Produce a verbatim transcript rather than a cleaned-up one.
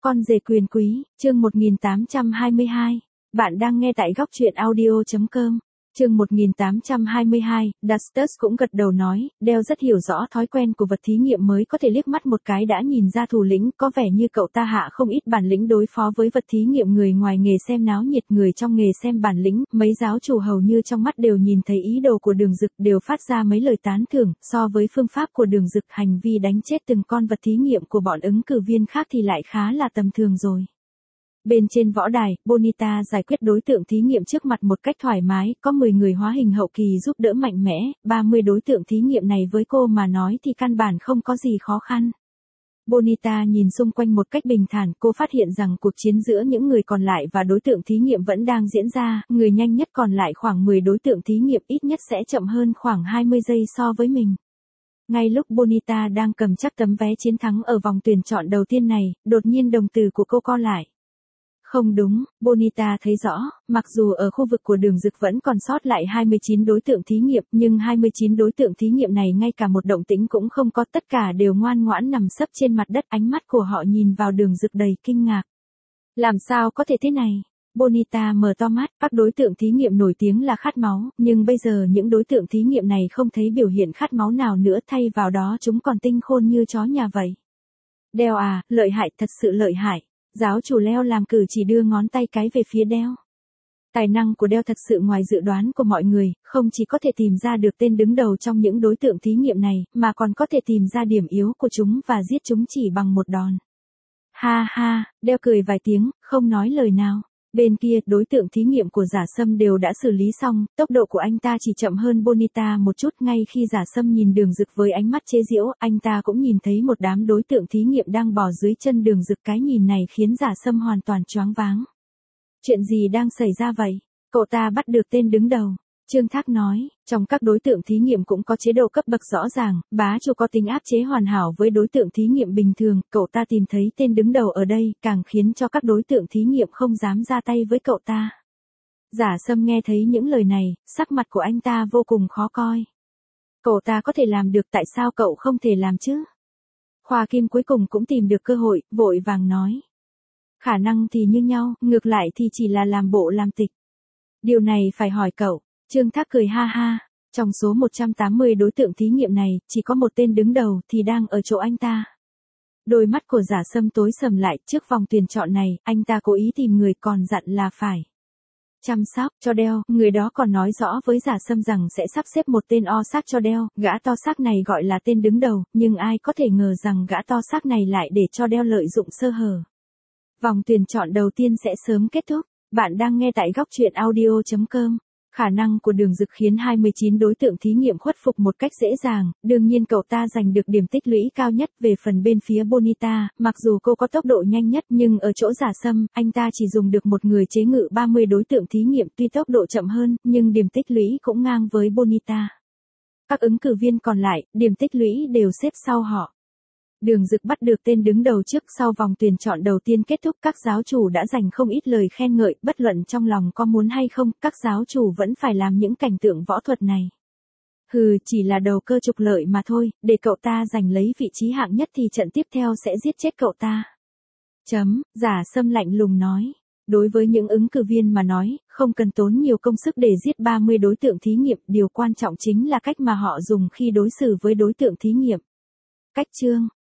Con rể quyền quý, chương một nghìn tám trăm hai mươi hai. Bạn đang nghe tại góc truyện audio.com. Chương một nghìn tám trăm hai mươi hai, Dustus cũng gật đầu nói, Dale rất hiểu rõ thói quen của vật thí nghiệm mới, có thể liếc mắt một cái đã nhìn ra thủ lĩnh, có vẻ như cậu ta hạ không ít bản lĩnh đối phó với vật thí nghiệm. Người ngoài nghề xem náo nhiệt, người trong nghề xem bản lĩnh, mấy giáo chủ hầu như trong mắt đều nhìn thấy ý đồ của Đường Dực, đều phát ra mấy lời tán thưởng. So với phương pháp của Đường Dực, hành vi đánh chết từng con vật thí nghiệm của bọn ứng cử viên khác thì lại khá là tầm thường rồi. Bên trên võ đài, Bonita giải quyết đối tượng thí nghiệm trước mặt một cách thoải mái, có mười người hóa hình hậu kỳ giúp đỡ mạnh mẽ, ba mươi đối tượng thí nghiệm này với cô mà nói thì căn bản không có gì khó khăn. Bonita nhìn xung quanh một cách bình thản, cô phát hiện rằng cuộc chiến giữa những người còn lại và đối tượng thí nghiệm vẫn đang diễn ra, người nhanh nhất còn lại khoảng mười đối tượng thí nghiệm ít nhất sẽ chậm hơn khoảng hai mươi giây so với mình. Ngay lúc Bonita đang cầm chắc tấm vé chiến thắng ở vòng tuyển chọn đầu tiên này, đột nhiên đồng tử của cô co lại. Không đúng, Bonita thấy rõ, mặc dù ở khu vực của Đường Dực vẫn còn sót lại hai mươi chín đối tượng thí nghiệm, nhưng hai mươi chín đối tượng thí nghiệm này ngay cả một động tĩnh cũng không có, tất cả đều ngoan ngoãn nằm sấp trên mặt đất, ánh mắt của họ nhìn vào Đường Dực đầy kinh ngạc. Làm sao có thể thế này? Bonita mở to mắt, các đối tượng thí nghiệm nổi tiếng là khát máu, nhưng bây giờ những đối tượng thí nghiệm này không thấy biểu hiện khát máu nào nữa, thay vào đó chúng còn tinh khôn như chó nhà vậy. Dale à, lợi hại, thật sự lợi hại. Giáo chủ Leo làm cử chỉ đưa ngón tay cái về phía Dale. Tài năng của Dale thật sự ngoài dự đoán của mọi người, không chỉ có thể tìm ra được tên đứng đầu trong những đối tượng thí nghiệm này, mà còn có thể tìm ra điểm yếu của chúng và giết chúng chỉ bằng một đòn. Ha ha, Dale cười vài tiếng, không nói lời nào. Bên kia, đối tượng thí nghiệm của Giả Sâm đều đã xử lý xong, tốc độ của anh ta chỉ chậm hơn Bonita một chút. Ngay khi Giả Sâm nhìn Đường Dực với ánh mắt chế giễu, anh ta cũng nhìn thấy một đám đối tượng thí nghiệm đang bò dưới chân Đường Dực. Cái nhìn này khiến Giả Sâm hoàn toàn choáng váng. Chuyện gì đang xảy ra vậy? Cậu ta bắt được tên đứng đầu. Trương Thác nói, trong các đối tượng thí nghiệm cũng có chế độ cấp bậc rõ ràng, bá chủ có tính áp chế hoàn hảo với đối tượng thí nghiệm bình thường, cậu ta tìm thấy tên đứng đầu ở đây, càng khiến cho các đối tượng thí nghiệm không dám ra tay với cậu ta. Giả Sâm nghe thấy những lời này, sắc mặt của anh ta vô cùng khó coi. Cậu ta có thể làm được, tại sao cậu không thể làm chứ? Khoa Kim cuối cùng cũng tìm được cơ hội, vội vàng nói. Khả năng thì như nhau, ngược lại thì chỉ là làm bộ làm tịch. Điều này phải hỏi cậu. Trương Thác cười ha ha, trong số một trăm tám mươi đối tượng thí nghiệm này, chỉ có một tên đứng đầu thì đang ở chỗ anh ta. Đôi mắt của Giả Sâm tối sầm lại, trước vòng tuyển chọn này, anh ta cố ý tìm người còn dặn là phải chăm sóc cho Dale, người đó còn nói rõ với Giả Sâm rằng sẽ sắp xếp một tên o xác cho Dale, gã to xác này gọi là tên đứng đầu, nhưng ai có thể ngờ rằng gã to xác này lại để cho Dale lợi dụng sơ hở. Vòng tuyển chọn đầu tiên sẽ sớm kết thúc, bạn đang nghe tại góc truyện audio.com. Khả năng của Đường Dực khiến hai mươi chín đối tượng thí nghiệm khuất phục một cách dễ dàng, đương nhiên cậu ta giành được điểm tích lũy cao nhất. Về phần bên phía Bonita, mặc dù cô có tốc độ nhanh nhất nhưng ở chỗ Giả Sâm, anh ta chỉ dùng được một người chế ngự ba mươi đối tượng thí nghiệm, tuy tốc độ chậm hơn, nhưng điểm tích lũy cũng ngang với Bonita. Các ứng cử viên còn lại, điểm tích lũy đều xếp sau họ. Đường Dực bắt được tên đứng đầu trước, sau vòng tuyển chọn đầu tiên kết thúc, các giáo chủ đã dành không ít lời khen ngợi, bất luận trong lòng có muốn hay không, các giáo chủ vẫn phải làm những cảnh tượng võ thuật này. Hừ, chỉ là đầu cơ trục lợi mà thôi, để cậu ta giành lấy vị trí hạng nhất thì trận tiếp theo sẽ giết chết cậu ta. Chấm, Giả Sâm lạnh lùng nói. Đối với những ứng cử viên mà nói, không cần tốn nhiều công sức để giết ba mươi đối tượng thí nghiệm, điều quan trọng chính là cách mà họ dùng khi đối xử với đối tượng thí nghiệm. Cách chương